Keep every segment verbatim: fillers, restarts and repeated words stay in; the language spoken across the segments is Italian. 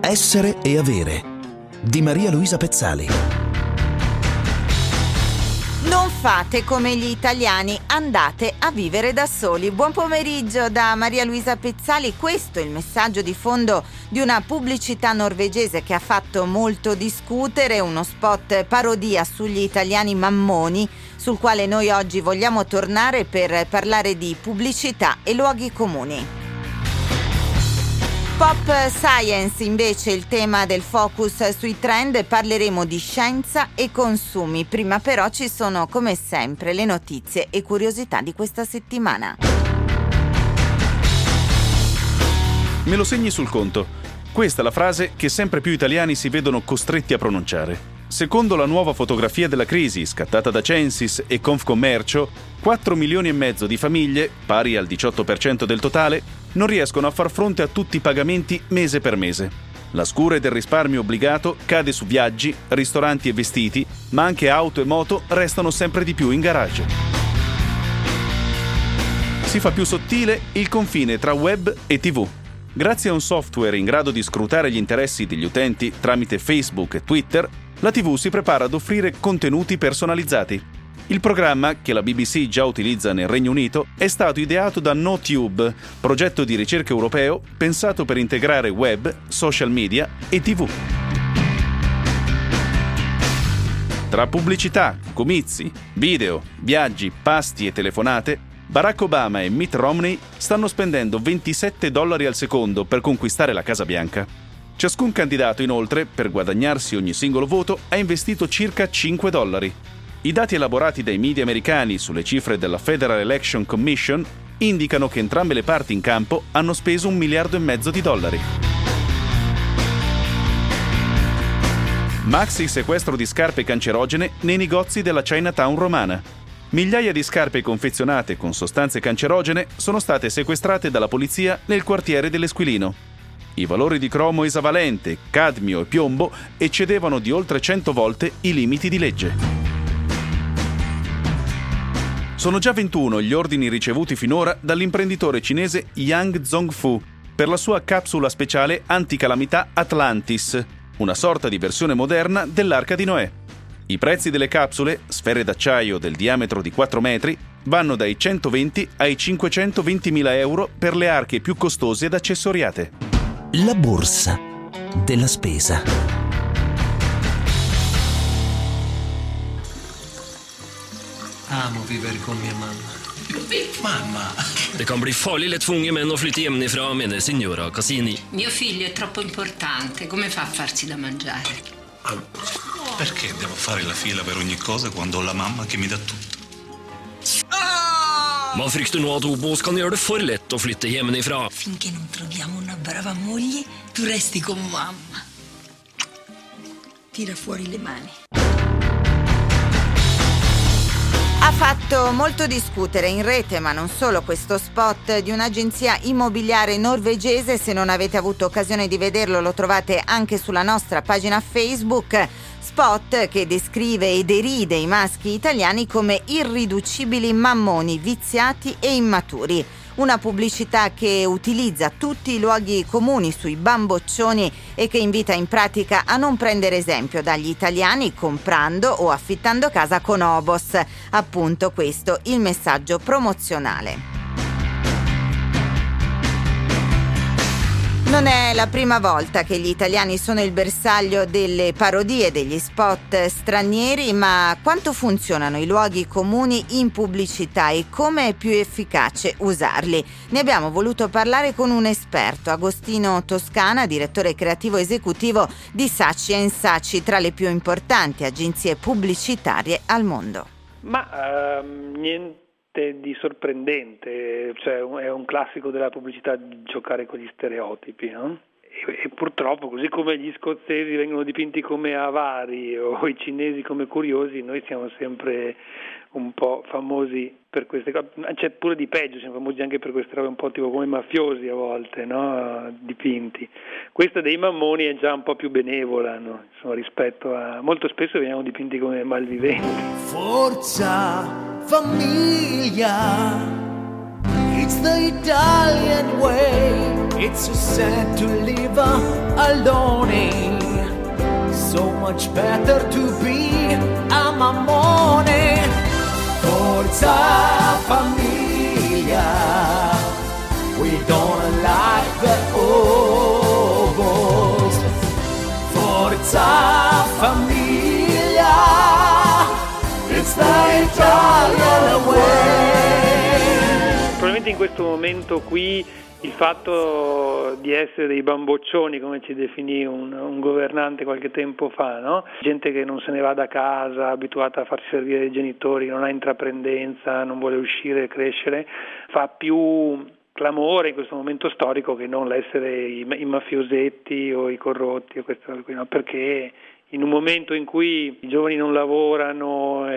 Essere e avere di Maria Luisa Pezzali. Non fate come gli italiani, andate a vivere da soli. Buon pomeriggio da Maria Luisa Pezzali. Questo è il messaggio di fondo di una pubblicità norvegese che ha fatto molto discutere, uno spot parodia sugli italiani mammoni, sul quale noi oggi vogliamo tornare per parlare di pubblicità e luoghi comuni. Pop Science invece il tema del focus sui trend, parleremo di scienza e consumi. Prima però ci sono come sempre le notizie e curiosità di questa settimana. Me lo segni sul conto. Questa è la frase che sempre più italiani si vedono costretti a pronunciare. Secondo la nuova fotografia della crisi, scattata da Censis e Confcommercio, quattro milioni e mezzo di famiglie, pari al diciotto per cento del totale, non riescono a far fronte a tutti i pagamenti mese per mese. La scure del risparmio obbligato cade su viaggi, ristoranti e vestiti, ma anche auto e moto restano sempre di più in garage. Si fa più sottile il confine tra web e tivù. Grazie a un software in grado di scrutare gli interessi degli utenti tramite Facebook e Twitter, la tivù si prepara ad offrire contenuti personalizzati. Il programma, che la B B C già utilizza nel Regno Unito, è stato ideato da NoTube, progetto di ricerca europeo pensato per integrare web, social media e tivù. Tra pubblicità, comizi, video, viaggi, pasti e telefonate, Barack Obama e Mitt Romney stanno spendendo ventisette dollari al secondo per conquistare la Casa Bianca. Ciascun candidato, inoltre, per guadagnarsi ogni singolo voto, ha investito circa cinque dollari. I dati elaborati dai media americani sulle cifre della Federal Election Commission indicano che entrambe le parti in campo hanno speso un miliardo e mezzo di dollari. Maxi sequestro di scarpe cancerogene nei negozi della Chinatown romana. Migliaia di scarpe confezionate con sostanze cancerogene sono state sequestrate dalla polizia nel quartiere dell'Esquilino. I valori di cromo esavalente, cadmio e piombo eccedevano di oltre cento volte i limiti di legge. Sono già ventuno gli ordini ricevuti finora dall'imprenditore cinese Yang Zhongfu per la sua capsula speciale anticalamità Atlantis, una sorta di versione moderna dell'Arca di Noè. I prezzi delle capsule, sfere d'acciaio del diametro di quattro metri, vanno dai centoventi ai cinquecentoventimila euro per le arche più costose ed accessoriate. La borsa della spesa. Amo vivere con mia mamma. Mamma! Det kan bli farlig lett for unge menn å flytte hjemmefra, mener signora Cassini. Mio figlio è troppo importante, come fa a farsi da mangiare? Ah, perché devo fare la fila per ogni cosa quando ho la mamma che mi dà tutto? Ah! Man frykter nå at Obos kan gjøre det for lett å flytte hjemmefra. Finché non troviamo una brava moglie, tu resti con mamma. Tira fuori le mani. Ha fatto molto discutere in rete, ma non solo, questo spot di un'agenzia immobiliare norvegese. Se non avete avuto occasione di vederlo, lo trovate anche sulla nostra pagina Facebook. Spot che descrive e deride i maschi italiani come irriducibili mammoni, viziati e immaturi. Una pubblicità che utilizza tutti i luoghi comuni sui bamboccioni e che invita in pratica a non prendere esempio dagli italiani comprando o affittando casa con Obos. Appunto questo il messaggio promozionale. Non è la prima volta che gli italiani sono il bersaglio delle parodie degli spot stranieri, ma quanto funzionano i luoghi comuni in pubblicità e come è più efficace usarli? Ne abbiamo voluto parlare con un esperto, Agostino Toscana, direttore creativo esecutivo di Saatchi and Saatchi, tra le più importanti agenzie pubblicitarie al mondo. Ma uh, niente di sorprendente, cioè è un classico della pubblicità giocare con gli stereotipi, no? E, e purtroppo, così come gli scozzesi vengono dipinti come avari o i cinesi come curiosi, noi siamo sempre un po' famosi per queste cose. C'è pure di peggio, siamo famosi anche per queste robe un po' tipo come mafiosi a volte, no? Dipinti. Questa dei mammoni è già un po' più benevola, no? Insomma, rispetto a molto spesso veniamo dipinti come malviventi. Forza famiglia, it's the Italian way. It's so sad to live alone. So much better to be a mammone. Forza famiglia, we don't like the ovos. Forza famiglia, it's the Italian way. Probabilmente in questo momento qui il fatto di essere dei bamboccioni, come ci definì un, un governante qualche tempo fa, no? Gente che non se ne va da casa, abituata a farsi servire dai genitori, non ha intraprendenza, non vuole uscire e crescere, fa più clamore in questo momento storico che non l'essere i, i mafiosetti o i corrotti o queste cose qui, no? Perché in un momento in cui i giovani non lavorano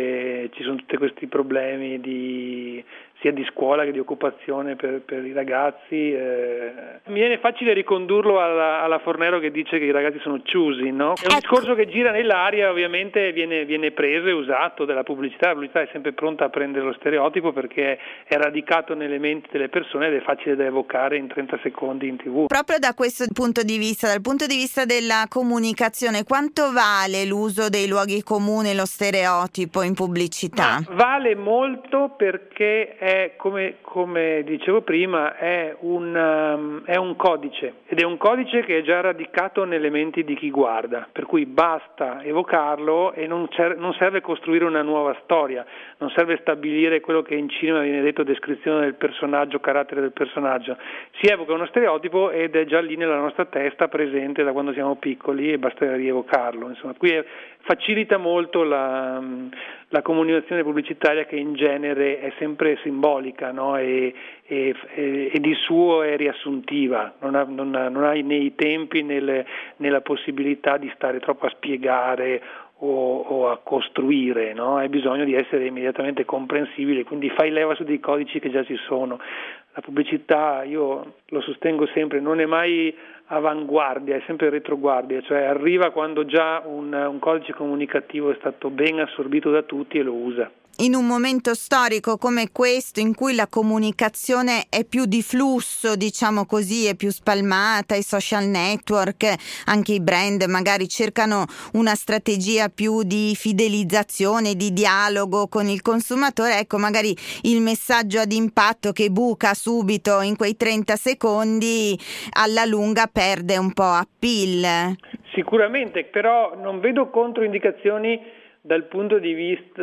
e ci sono tutti questi problemi di sia di scuola che di occupazione per, per i ragazzi, eh, mi viene facile ricondurlo alla, alla Fornero che dice che i ragazzi sono choosy, no? È un discorso che gira nell'aria, ovviamente viene, viene preso e usato dalla pubblicità. La pubblicità è sempre pronta a prendere lo stereotipo perché è radicato nelle menti delle persone ed è facile da evocare in trenta secondi in tivù. Proprio da questo punto di vista, dal punto di vista della comunicazione, quanto vale l'uso dei luoghi comuni e lo stereotipo in pubblicità? Ma vale molto perché è, come, come dicevo prima, è un, um, è un codice, ed è un codice che è già radicato nelle menti di chi guarda, per cui basta evocarlo e non, cer- non serve costruire una nuova storia, non serve stabilire quello che in cinema viene detto descrizione del personaggio, carattere del personaggio. Si evoca uno stereotipo ed è già lì nella nostra testa, presente da quando siamo piccoli, e basta rievocarlo. Insomma, qui è, facilita molto la, la comunicazione pubblicitaria, che in genere è sempre simbolica, no? e, e, e di suo è riassuntiva, non ha, non ha, non ha nei tempi né nella possibilità di stare troppo a spiegare o, o a costruire, no? Hai bisogno di essere immediatamente comprensibile, quindi fai leva su dei codici che già ci sono. La pubblicità, io lo sostengo sempre, non è mai avanguardia, è sempre retroguardia, cioè arriva quando già un, un codice comunicativo è stato ben assorbito da tutti e lo usa. In un momento storico come questo, in cui la comunicazione è più di flusso, diciamo così, è più spalmata, i social network, anche i brand magari cercano una strategia più di fidelizzazione, di dialogo con il consumatore, ecco, magari il messaggio ad impatto che buca subito in quei trenta secondi alla lunga perde un po' appeal. Sicuramente, però non vedo controindicazioni dal punto di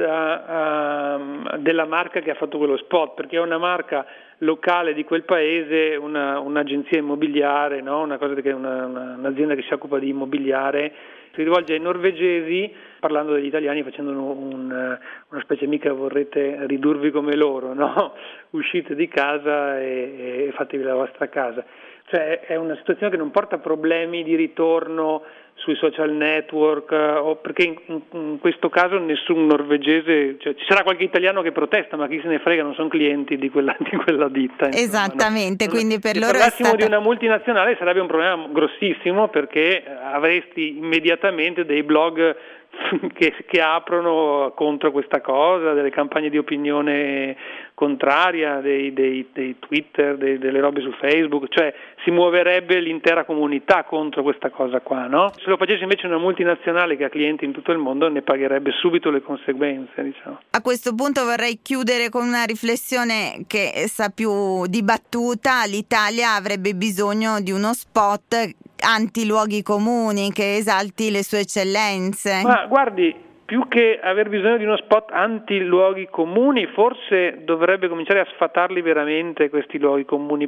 vista uh, della marca che ha fatto quello spot, perché è una marca locale di quel paese, una, un'agenzia immobiliare, no? Una cosa che è una, una, un'azienda che si occupa di immobiliare, si rivolge ai norvegesi parlando degli italiani, facendo un, un, una specie, mica vorrete ridurvi come loro, no? Uscite di casa e, e fatevi la vostra casa. Cioè è una situazione che non porta problemi di ritorno sui social network, o perché in, in, in questo caso nessun norvegese, cioè, ci sarà qualche italiano che protesta, ma chi se ne frega, non sono clienti di quella, di quella ditta. Insomma, esattamente, no? Quindi per Se loro parlassimo è stata... di una multinazionale sarebbe un problema grossissimo, perché avresti immediatamente dei blog Che, che aprono contro questa cosa, delle campagne di opinione contraria, dei, dei, dei Twitter, dei, delle robe su Facebook, cioè si muoverebbe l'intera comunità contro questa cosa qua, no? Se lo facesse invece una multinazionale che ha clienti in tutto il mondo, ne pagherebbe subito le conseguenze, diciamo. A questo punto vorrei chiudere con una riflessione che sa più dibattuta. L'Italia avrebbe bisogno di uno spot anti-luoghi comuni che esalti le sue eccellenze. Ma guardi, più che aver bisogno di uno spot anti-luoghi comuni, forse dovrebbe cominciare a sfatarli veramente questi luoghi comuni.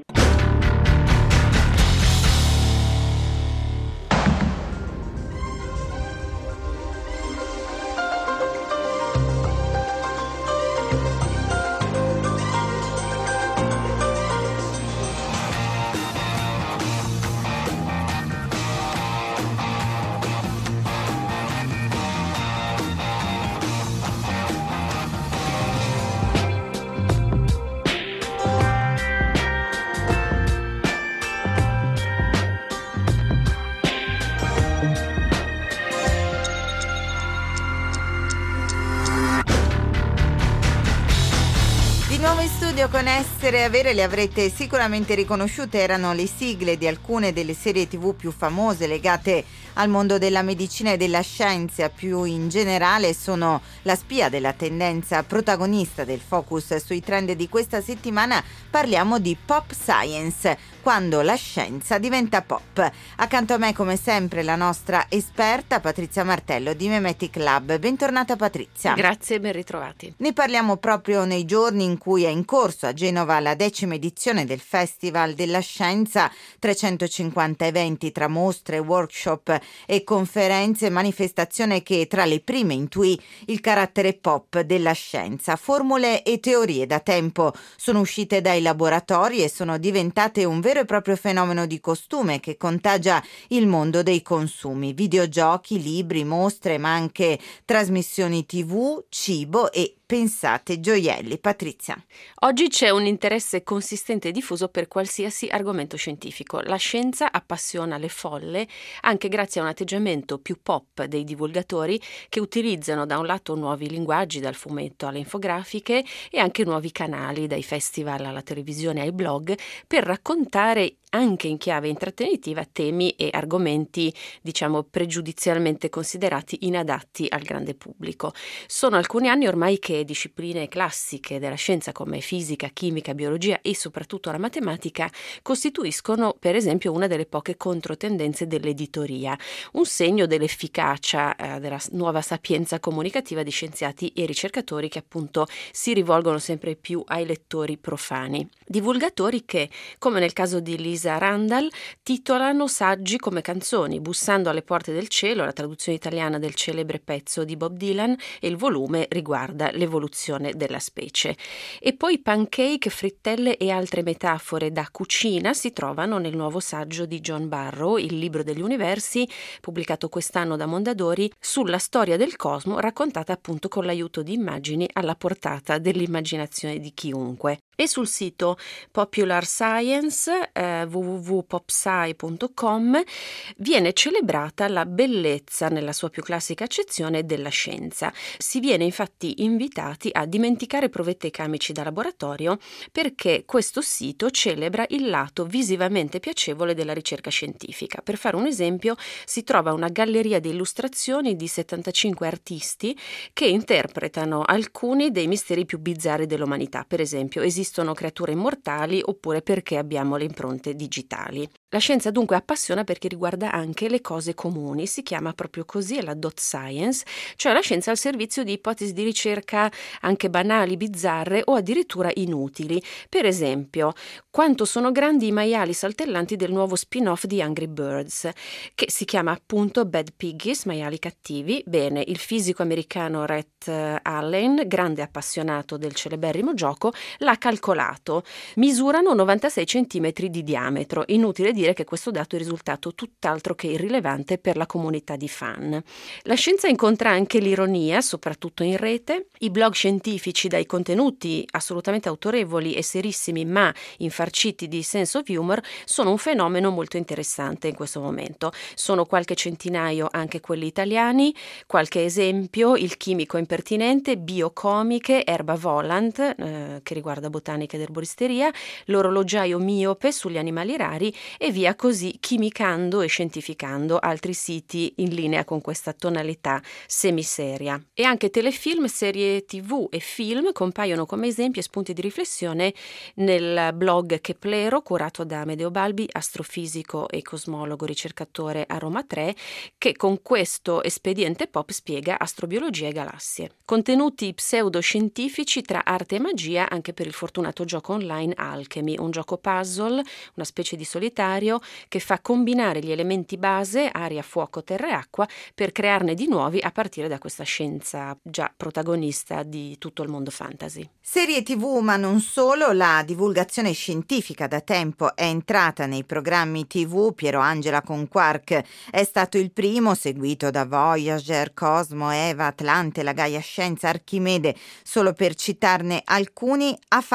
studio con Essere e Avere le avrete sicuramente riconosciute, erano le sigle di alcune delle serie tivù più famose legate al mondo della medicina e della scienza più in generale. Sono la spia della tendenza, protagonista del focus sui trend di questa settimana. Parliamo di pop science, quando la scienza diventa pop. Accanto a me come sempre la nostra esperta Patrizia Martello di Memetic Lab. Bentornata Patrizia. Grazie, ben ritrovati. Ne parliamo proprio nei giorni in cui è in corso a Genova la decima edizione del Festival della Scienza, trecentocinquanta eventi tra mostre, workshop e conferenze, manifestazione che tra le prime intuì il carattere pop della scienza. Formule e teorie da tempo sono uscite dai laboratori e sono diventate un vero e proprio fenomeno di costume che contagia il mondo dei consumi. Videogiochi, libri, mostre, ma anche trasmissioni tivù, cibo e, pensate, gioielli. Patrizia. Oggi c'è un interesse consistente e diffuso per qualsiasi argomento scientifico. La scienza appassiona le folle anche grazie a un atteggiamento più pop dei divulgatori che utilizzano da un lato nuovi linguaggi, dal fumetto alle infografiche, e anche nuovi canali, dai festival alla televisione ai blog, per raccontare anche in chiave intrattenitiva temi e argomenti, diciamo, pregiudizialmente considerati inadatti al grande pubblico. Sono alcuni anni ormai che discipline classiche della scienza come fisica, chimica, biologia e soprattutto la matematica costituiscono, per esempio, una delle poche controtendenze dell'editoria, un segno dell'efficacia eh, della nuova sapienza comunicativa di scienziati e ricercatori che appunto si rivolgono sempre più ai lettori profani. Divulgatori che, come nel caso di Lisa Randall, titolano saggi come canzoni, Bussando alle porte del cielo, la traduzione italiana del celebre pezzo di Bob Dylan, e il volume riguarda l'evoluzione della specie. E poi pancake, frittelle e altre metafore da cucina si trovano nel nuovo saggio di John Barrow, Il libro degli universi, pubblicato quest'anno da Mondadori, sulla storia del cosmo raccontata appunto con l'aiuto di immagini alla portata dell'immaginazione di chiunque. E sul sito Popular Science eh, w w w punto popsci punto com viene celebrata la bellezza nella sua più classica accezione della scienza. Si viene infatti invitati a dimenticare provette chimici da laboratorio, perché questo sito celebra il lato visivamente piacevole della ricerca scientifica. Per fare un esempio, si trova una galleria di illustrazioni di settantacinque artisti che interpretano alcuni dei misteri più bizzarri dell'umanità. Per esempio, esistono creature immortali, oppure perché abbiamo le impronte digitali. La scienza dunque appassiona perché riguarda anche le cose comuni, si chiama proprio così, è la dot science, cioè la scienza al servizio di ipotesi di ricerca anche banali, bizzarre o addirittura inutili. Per esempio, quanto sono grandi i maiali saltellanti del nuovo spin-off di Angry Birds, che si chiama appunto Bad Piggies, maiali cattivi. Bene, il fisico americano Rhett Allen, grande appassionato del celeberrimo gioco, l'ha calcolato. Misurano novantasei centimetri di diametro. Inutile dire che questo dato è risultato tutt'altro che irrilevante per la comunità di fan. La scienza incontra anche l'ironia, soprattutto in rete. I blog scientifici, dai contenuti assolutamente autorevoli e serissimi ma infarciti di sense of humor, sono un fenomeno molto interessante in questo momento. Sono qualche centinaio anche quelli italiani. Qualche esempio: Il chimico impertinente, Biocomiche, Erba Volant, eh, che riguarda botanica ed erboristeria, L'orologiaio miope sugli animali rari, e via così, chimicando e scientificando, altri siti in linea con questa tonalità semiseria. E anche telefilm, serie tivù e film compaiono come esempi e spunti di riflessione nel blog Keplero, curato da Amedeo Balbi, astrofisico e cosmologo ricercatore a Roma tre, che con questo espediente pop spiega astrobiologia e galassie. Contenuti pseudoscientifici tra arte e magia anche per il fortunato gioco online Alchemy, un gioco puzzle, una specie di solitario che fa combinare gli elementi base, aria, fuoco, terra e acqua, per crearne di nuovi a partire da questa scienza già protagonista di tutto il mondo fantasy. Serie tivù, ma non solo. La divulgazione scientifica da tempo è entrata nei programmi tivù. Piero Angela con Quark è stato il primo, seguito da Voyager, Cosmo, Eva, Atlante, la Gaia Scienza, Archimede, solo per citarne alcuni. Ha fatto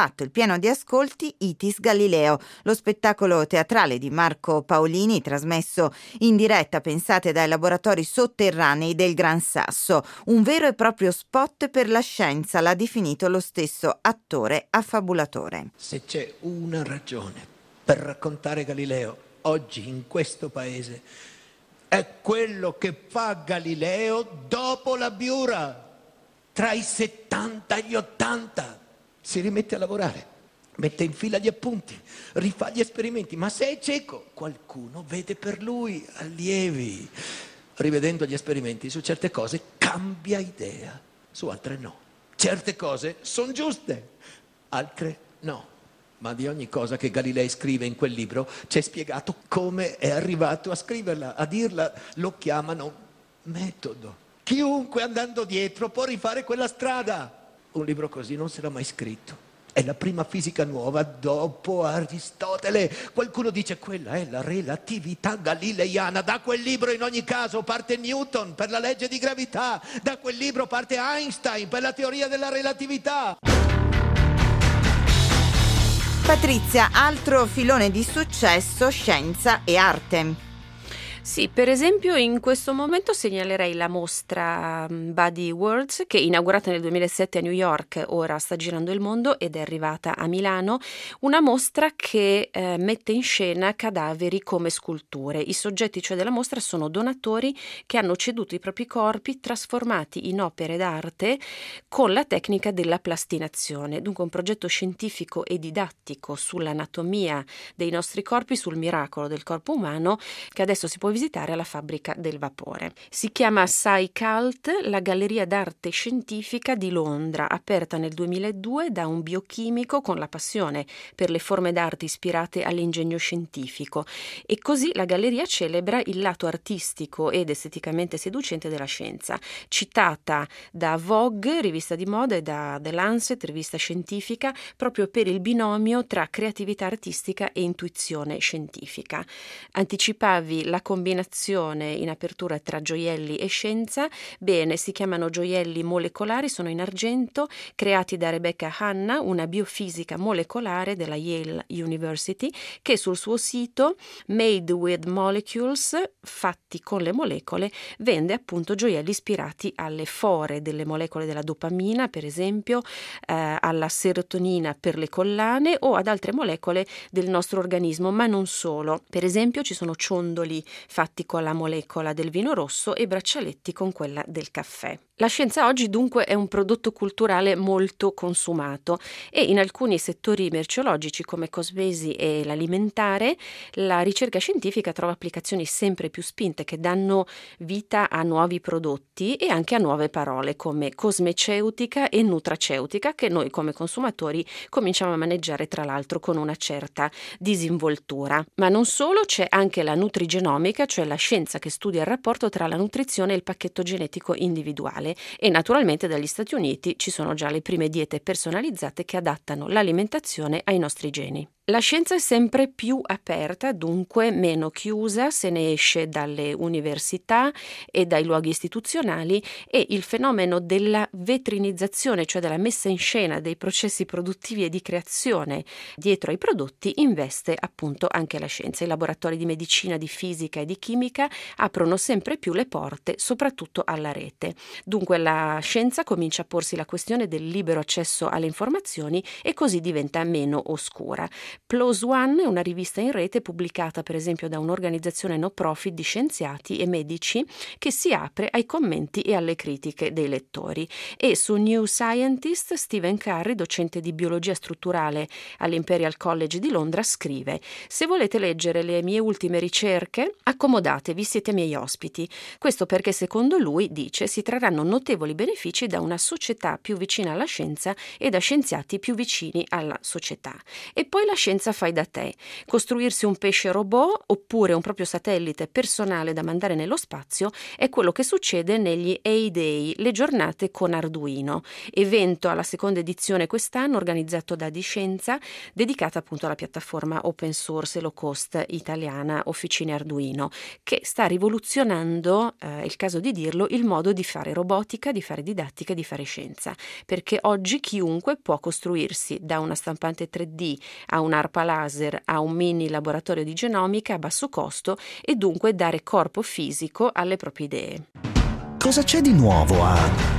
fatto il pieno di ascolti Itis Galileo, lo spettacolo teatrale di Marco Paolini trasmesso in diretta, pensate, dai laboratori sotterranei del Gran Sasso. Un vero e proprio spot per la scienza, l'ha definito lo stesso attore affabulatore. Se c'è una ragione per raccontare Galileo oggi in questo paese, è quello che fa Galileo dopo la Biura. Tra i settanta e gli ottanta si rimette a lavorare, mette in fila gli appunti, rifà gli esperimenti, ma se è cieco qualcuno vede per lui allievi. Rivedendo gli esperimenti su certe cose cambia idea, su altre no. Certe cose sono giuste, altre no. Ma di ogni cosa che Galilei scrive in quel libro c'è spiegato come è arrivato a scriverla, a dirla. Lo chiamano metodo. Chiunque andando dietro può rifare quella strada. Un libro così non sarà mai scritto. È la prima fisica nuova dopo Aristotele. Qualcuno dice quella è la relatività galileiana. Da quel libro in ogni caso parte Newton per la legge di gravità. Da quel libro parte Einstein per la teoria della relatività. Patrizia, altro filone di successo, scienza e arte. Sì, per esempio in questo momento segnalerei la mostra Body Worlds, che inaugurata nel duemilasette a New York, ora sta girando il mondo ed è arrivata a Milano, una mostra che eh, mette in scena cadaveri come sculture. I soggetti, cioè, della mostra sono donatori che hanno ceduto i propri corpi trasformati in opere d'arte con la tecnica della plastinazione. Dunque un progetto scientifico e didattico sull'anatomia dei nostri corpi, sul miracolo del corpo umano, che adesso si può visitare alla Fabbrica del Vapore. Si chiama SciCult, la galleria d'arte scientifica di Londra, aperta nel duemiladue da un biochimico con la passione per le forme d'arte ispirate all'ingegno scientifico, e così la galleria celebra il lato artistico ed esteticamente seducente della scienza, citata da Vogue, rivista di moda, e da The Lancet, rivista scientifica, proprio per il binomio tra creatività artistica e intuizione scientifica. Anticipavi la combinazione in apertura tra gioielli e scienza. Bene, si chiamano gioielli molecolari, sono in argento, creati da Rebecca Hanna, una biofisica molecolare della Yale University, che sul suo sito Made with Molecules, fatti con le molecole, vende appunto gioielli ispirati alle fore delle molecole della dopamina, per esempio, eh, alla serotonina per le collane o ad altre molecole del nostro organismo, ma non solo. Per esempio ci sono ciondoli fatti con la molecola del vino rosso e braccialetti con quella del caffè. La scienza oggi dunque è un prodotto culturale molto consumato e in alcuni settori merceologici come cosmesi e l'alimentare la ricerca scientifica trova applicazioni sempre più spinte che danno vita a nuovi prodotti e anche a nuove parole come cosmeceutica e nutraceutica, che noi come consumatori cominciamo a maneggiare tra l'altro con una certa disinvoltura. Ma non solo, c'è anche la nutrigenomica, cioè la scienza che studia il rapporto tra la nutrizione e il pacchetto genetico individuale. E naturalmente dagli Stati Uniti ci sono già le prime diete personalizzate che adattano l'alimentazione ai nostri geni. La scienza è sempre più aperta, dunque meno chiusa, se ne esce dalle università e dai luoghi istituzionali, e il fenomeno della vetrinizzazione, cioè della messa in scena dei processi produttivi e di creazione dietro ai prodotti, investe appunto anche la scienza. I laboratori di medicina, di fisica e di chimica aprono sempre più le porte, soprattutto alla rete. Dunque la scienza comincia a porsi la questione del libero accesso alle informazioni e così diventa meno oscura. PLOS ONE è una rivista in rete pubblicata per esempio da un'organizzazione no profit di scienziati e medici che si apre ai commenti e alle critiche dei lettori. E su New Scientist Stephen Curry, docente di biologia strutturale all'Imperial College di Londra, scrive: se volete leggere le mie ultime ricerche, accomodatevi, siete miei ospiti. Questo perché secondo lui, dice, si trarranno notevoli benefici da una società più vicina alla scienza e da scienziati più vicini alla società. E poi la scienza fai da te, costruirsi un pesce robot oppure un proprio satellite personale da mandare nello spazio è quello che succede negli A-Day, le giornate con Arduino, evento alla seconda edizione quest'anno organizzato da Di Scienza, dedicata appunto alla piattaforma open source e low cost italiana Officine Arduino. che sta rivoluzionando, eh, è il caso di dirlo, il modo di fare robotica, di fare didattica, di fare scienza, perché oggi chiunque può costruirsi da una stampante tre D a un'arpa laser a un mini laboratorio di genomica a basso costo e dunque dare corpo fisico alle proprie idee. Cosa c'è di nuovo a...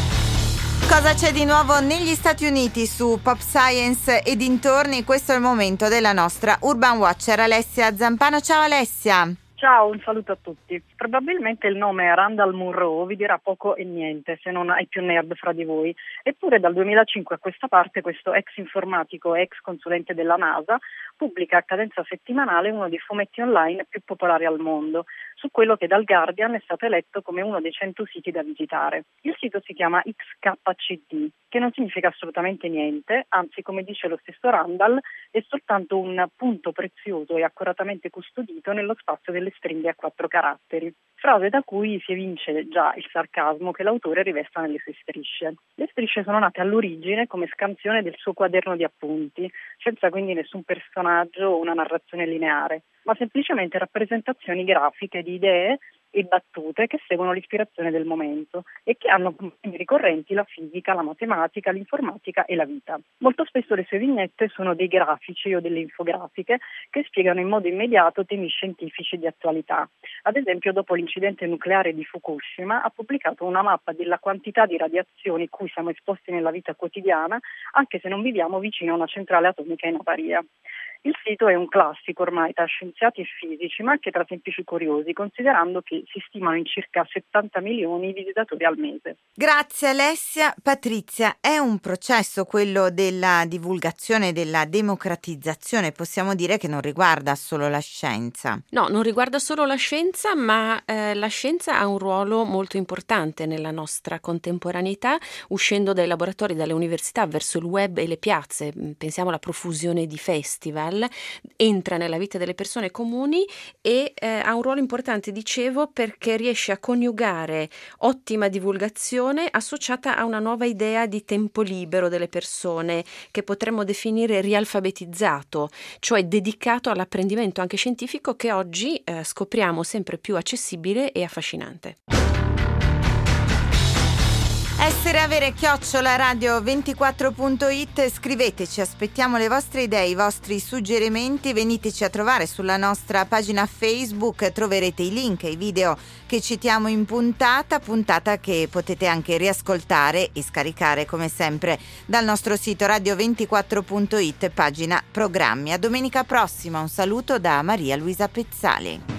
Cosa c'è di nuovo negli Stati Uniti su Pop Science e dintorni? Questo è il momento della nostra Urban Watcher Alessia Zampano. Ciao Alessia! Ciao, un saluto a tutti. Probabilmente il nome Randall Munroe vi dirà poco e niente, se non ai più nerd fra di voi. Eppure dal duemilacinque a questa parte questo ex informatico e ex consulente della NASA pubblica a cadenza settimanale uno dei fumetti online più popolari al mondo, su quello che dal Guardian è stato eletto come uno dei cento siti da visitare. Il sito si chiama X K C D, che non significa assolutamente niente, anzi, come dice lo stesso Randall, è soltanto un punto prezioso e accuratamente custodito nello spazio delle stringhe a quattro caratteri, frase da cui si evince già il sarcasmo che l'autore rivesta nelle sue strisce. Le strisce sono nate all'origine come scansione del suo quaderno di appunti, senza quindi nessun personaggio o una narrazione lineare, ma semplicemente rappresentazioni grafiche di idee e battute che seguono l'ispirazione del momento e che hanno come temi ricorrenti la fisica, la matematica, l'informatica e la vita. Molto spesso le sue vignette sono dei grafici o delle infografiche che spiegano in modo immediato temi scientifici di attualità. Ad esempio, dopo l'incidente nucleare di Fukushima, ha pubblicato una mappa della quantità di radiazioni cui siamo esposti nella vita quotidiana, anche se non viviamo vicino a una centrale atomica in avaria. Il sito è un classico ormai tra scienziati e fisici, ma anche tra semplici curiosi, considerando che si stimano in circa settanta milioni i visitatori al mese. Grazie Alessia. Patrizia, è un processo quello della divulgazione, della democratizzazione, possiamo dire che non riguarda solo la scienza. No, non riguarda solo la scienza, ma eh, la scienza ha un ruolo molto importante nella nostra contemporaneità, uscendo dai laboratori, dalle università verso il web e le piazze. Pensiamo alla profusione di festival, entra nella vita delle persone comuni e eh, ha un ruolo importante, dicevo, perché riesce a coniugare ottima divulgazione associata a una nuova idea di tempo libero delle persone che potremmo definire rialfabetizzato, cioè dedicato all'apprendimento anche scientifico, che oggi eh, scopriamo sempre più accessibile e affascinante. Essere avere chiocciola radio ventiquattro punto it, scriveteci, aspettiamo le vostre idee, i vostri suggerimenti, veniteci a trovare sulla nostra pagina Facebook, troverete i link e i video che citiamo in puntata, puntata che potete anche riascoltare e scaricare come sempre dal nostro sito radio ventiquattro punto it, pagina programmi. A domenica prossima, un saluto da Maria Luisa Pezzali.